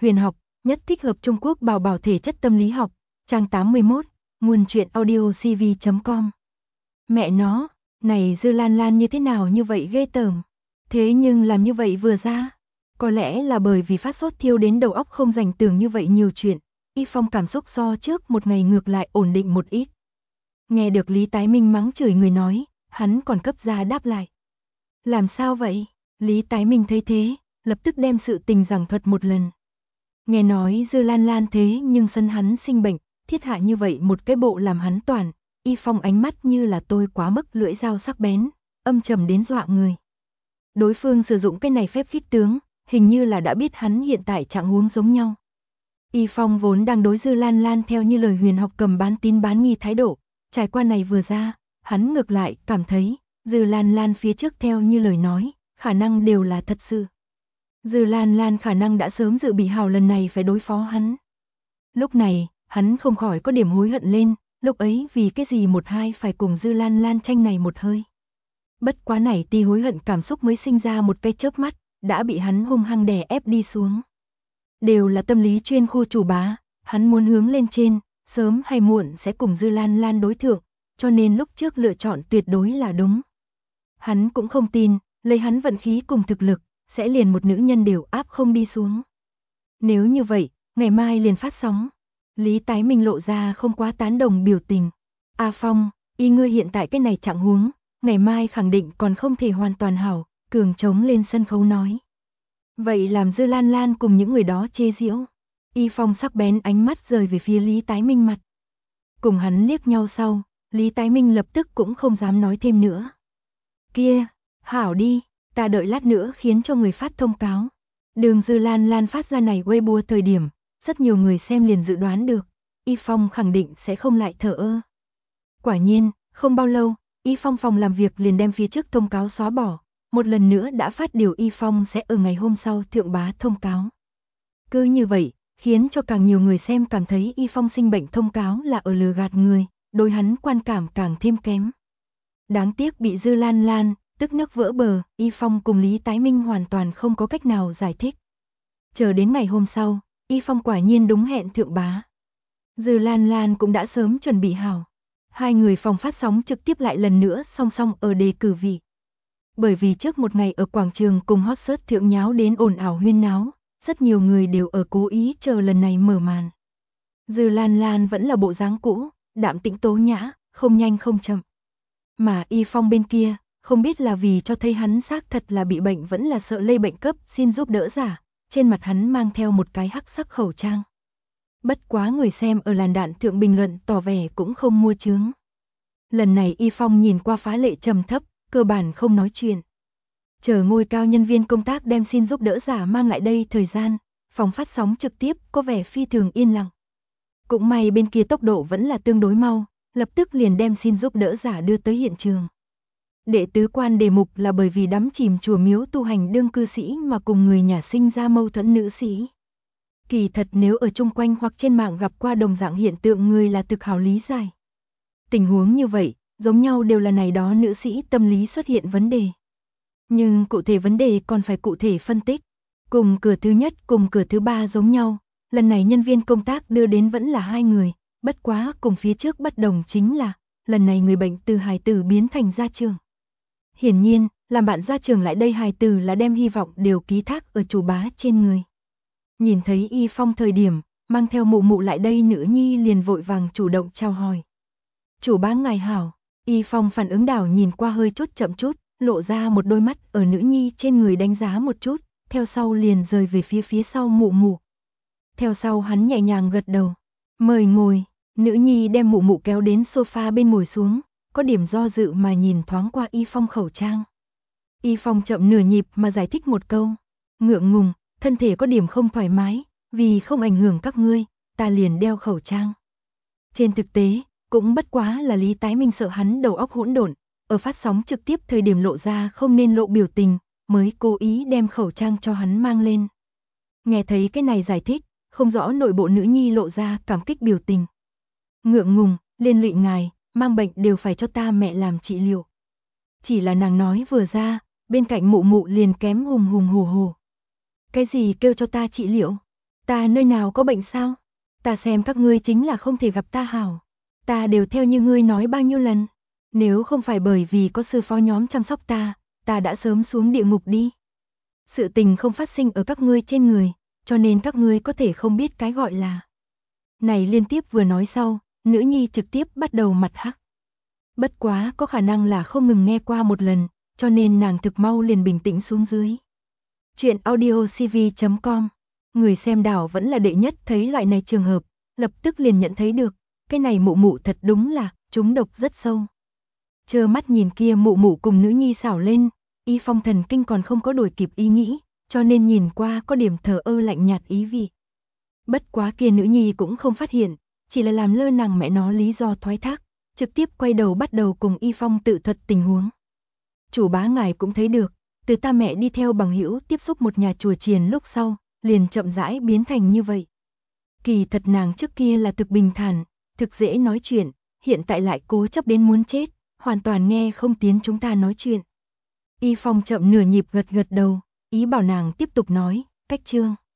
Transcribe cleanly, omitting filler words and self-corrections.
huyền học, nhất thích hợp Trung Quốc bảo bảo thể chất tâm lý học, trang 81, nguồn truyện audio cv.com. Mẹ nó, này Dư Lan Lan như thế nào như vậy ghê tởm. Thế nhưng làm như vậy vừa ra, có lẽ là bởi vì phát sốt thiêu đến đầu óc không dành tưởng như vậy nhiều chuyện, Y Phong cảm xúc so trước một ngày ngược lại ổn định một ít. Nghe được Lý Tái Minh mắng chửi người nói, hắn còn cấp ra đáp lại. Làm sao vậy? Lý Tái Minh thấy thế, lập tức đem sự tình giảng thuật một lần. Nghe nói Dư Lan Lan thế nhưng sân hắn sinh bệnh, thiết hạ như vậy một cái bộ làm hắn toàn, Y Phong ánh mắt như là tôi quá mức lưỡi dao sắc bén, âm trầm đến dọa người. Đối phương sử dụng cái này phép khích tướng, hình như là đã biết hắn hiện tại trạng huống giống nhau. Y Phong vốn đang đối Dư Lan Lan theo như lời huyền học cầm bán tín bán nghi thái độ, trải qua này vừa ra, hắn ngược lại cảm thấy, Dư Lan Lan phía trước theo như lời nói, khả năng đều là thật sự. Dư Lan Lan khả năng đã sớm dự bị hào lần này phải đối phó hắn. Lúc này, hắn không khỏi có điểm hối hận lên, lúc ấy vì cái gì một hai phải cùng Dư Lan Lan tranh này một hơi. Bất quá này ti hối hận cảm xúc mới sinh ra một cái chớp mắt, đã bị hắn hung hăng đè ép đi xuống. Đều là tâm lý chuyên khu chủ bá, hắn muốn hướng lên trên, sớm hay muộn sẽ cùng Dư Lan Lan đối thượng, cho nên lúc trước lựa chọn tuyệt đối là đúng. Hắn cũng không tin, lấy hắn vận khí cùng thực lực, sẽ liền một nữ nhân đều áp không đi xuống. Nếu như vậy, ngày mai liền phát sóng. Lý Tái Minh lộ ra không quá tán đồng biểu tình. A Phong, y ngươi hiện tại cái này trạng huống, ngày mai khẳng định còn không thể hoàn toàn hảo, cường trống lên sân khấu nói. Vậy làm Dư Lan Lan cùng những người đó chê giễu. Y Phong sắc bén ánh mắt rời về phía Lý Tái Minh mặt. Cùng hắn liếc nhau sau, Lý Tái Minh lập tức cũng không dám nói thêm nữa. Kia, hảo đi, ta đợi lát nữa khiến cho người phát thông cáo. Đường Dư Lan Lan phát ra này Weibo thời điểm, rất nhiều người xem liền dự đoán được, Y Phong khẳng định sẽ không lại thờ ơ. Quả nhiên, không bao lâu, Y Phong phòng làm việc liền đem phía trước thông cáo xóa bỏ, một lần nữa đã phát điều Y Phong sẽ ở ngày hôm sau thượng bá thông cáo. Cứ như vậy, khiến cho càng nhiều người xem cảm thấy Y Phong sinh bệnh thông cáo là ở lừa gạt người, đối hắn quan cảm càng thêm kém. Đáng tiếc bị Dư Lan Lan, tức nước vỡ bờ, Y Phong cùng Lý Tái Minh hoàn toàn không có cách nào giải thích. Chờ đến ngày hôm sau, Y Phong quả nhiên đúng hẹn thượng bá. Dư Lan Lan cũng đã sớm chuẩn bị hảo. Hai người phòng phát sóng trực tiếp lại lần nữa song song ở đề cử vị. Bởi vì trước một ngày ở quảng trường cùng hot search thượng nháo đến ồn ào huyên náo, rất nhiều người đều ở cố ý chờ lần này mở màn. Dư Lan Lan vẫn là bộ dáng cũ, đạm tĩnh tố nhã, không nhanh không chậm. Mà Y Phong bên kia, không biết là vì cho thấy hắn xác thật là bị bệnh vẫn là sợ lây bệnh cấp xin giúp đỡ giả, trên mặt hắn mang theo một cái hắc sắc khẩu trang. Bất quá người xem ở làn đạn thượng bình luận tỏ vẻ cũng không mua chướng. Lần này Y Phong nhìn qua phá lệ trầm thấp, cơ bản không nói chuyện. Chờ ngôi cao nhân viên công tác đem xin giúp đỡ giả mang lại đây thời gian, phòng phát sóng trực tiếp có vẻ phi thường yên lặng. Cũng may bên kia tốc độ vẫn là tương đối mau, lập tức liền đem xin giúp đỡ giả đưa tới hiện trường. Đệ tứ quan đề mục là bởi vì đắm chìm chùa miếu tu hành đương cư sĩ mà cùng người nhà sinh ra mâu thuẫn nữ sĩ. Kỳ thật nếu ở chung quanh hoặc trên mạng gặp qua đồng dạng hiện tượng người là thực hào lý giải. Tình huống như vậy, giống nhau đều là này đó nữ sĩ tâm lý xuất hiện vấn đề. Nhưng cụ thể vấn đề còn phải cụ thể phân tích. Cùng cửa thứ nhất cùng cửa thứ ba giống nhau, lần này nhân viên công tác đưa đến vẫn là hai người, bất quá cùng phía trước bất đồng chính là, lần này người bệnh từ hài tử biến thành gia trường. Hiển nhiên, làm bạn gia trường lại đây hài tử là đem hy vọng đều ký thác ở chủ bá trên người. Nhìn thấy Y Phong thời điểm, mang theo mụ mụ lại đây nữ nhi liền vội vàng chủ động chào hỏi. Chủ bá ngài hảo, Y Phong phản ứng đảo nhìn qua hơi chút chậm chút, lộ ra một đôi mắt ở nữ nhi trên người đánh giá một chút, theo sau liền rời về phía sau mụ mụ. Theo sau hắn nhẹ nhàng gật đầu, mời ngồi, nữ nhi đem mụ mụ kéo đến sofa bên ngồi xuống, có điểm do dự mà nhìn thoáng qua Y Phong khẩu trang. Y Phong chậm nửa nhịp mà giải thích một câu, ngượng ngùng, thân thể có điểm không thoải mái, vì không ảnh hưởng các ngươi, ta liền đeo khẩu trang. Trên thực tế, cũng bất quá là Lý Tái Minh sợ hắn đầu óc hỗn độn, ở phát sóng trực tiếp thời điểm lộ ra không nên lộ biểu tình, mới cố ý đem khẩu trang cho hắn mang lên. Nghe thấy cái này giải thích, không rõ nội bộ nữ nhi lộ ra cảm kích biểu tình. Ngượng ngùng, liên lụy ngài, mang bệnh đều phải cho ta mẹ làm trị liệu. Chỉ là nàng nói vừa ra, bên cạnh mụ mụ liền kém hùng hùng hổ hổ. Cái gì kêu cho ta trị liệu? Ta nơi nào có bệnh sao? Ta xem các ngươi chính là không thể gặp ta hảo. Ta đều theo như ngươi nói bao nhiêu lần. Nếu không phải bởi vì có sư phó nhóm chăm sóc ta đã sớm xuống địa ngục đi. Sự tình không phát sinh ở các ngươi trên người, cho nên các ngươi có thể không biết cái gọi là. Này liên tiếp vừa nói sau, nữ nhi trực tiếp bắt đầu mặt hắc. Bất quá có khả năng là không ngừng nghe qua một lần, cho nên nàng thực mau liền bình tĩnh xuống dưới. Chuyện audiocv.com. Người xem đảo vẫn là đệ nhất thấy loại này trường hợp, lập tức liền nhận thấy được, cái này mụ mụ thật đúng là trúng độc rất sâu. Trơ mắt nhìn kia mụ mụ cùng nữ nhi xảo lên, Y Phong thần kinh còn không có đuổi kịp ý nghĩ, cho nên nhìn qua có điểm thờ ơ lạnh nhạt ý vị. Bất quá kia nữ nhi cũng không phát hiện, chỉ là làm lơ nàng mẹ nó lý do thoái thác, trực tiếp quay đầu bắt đầu cùng Y Phong tự thuật tình huống. Chủ bá ngài cũng thấy được, từ ta mẹ đi theo bằng hữu tiếp xúc một nhà chùa chiền lúc sau, liền chậm rãi biến thành như vậy. Kỳ thật nàng trước kia là thực bình thản, thực dễ nói chuyện, hiện tại lại cố chấp đến muốn chết, hoàn toàn nghe không tiến chúng ta nói chuyện. Y Phong chậm nửa nhịp gật gật đầu, ý bảo nàng tiếp tục nói, cách chương.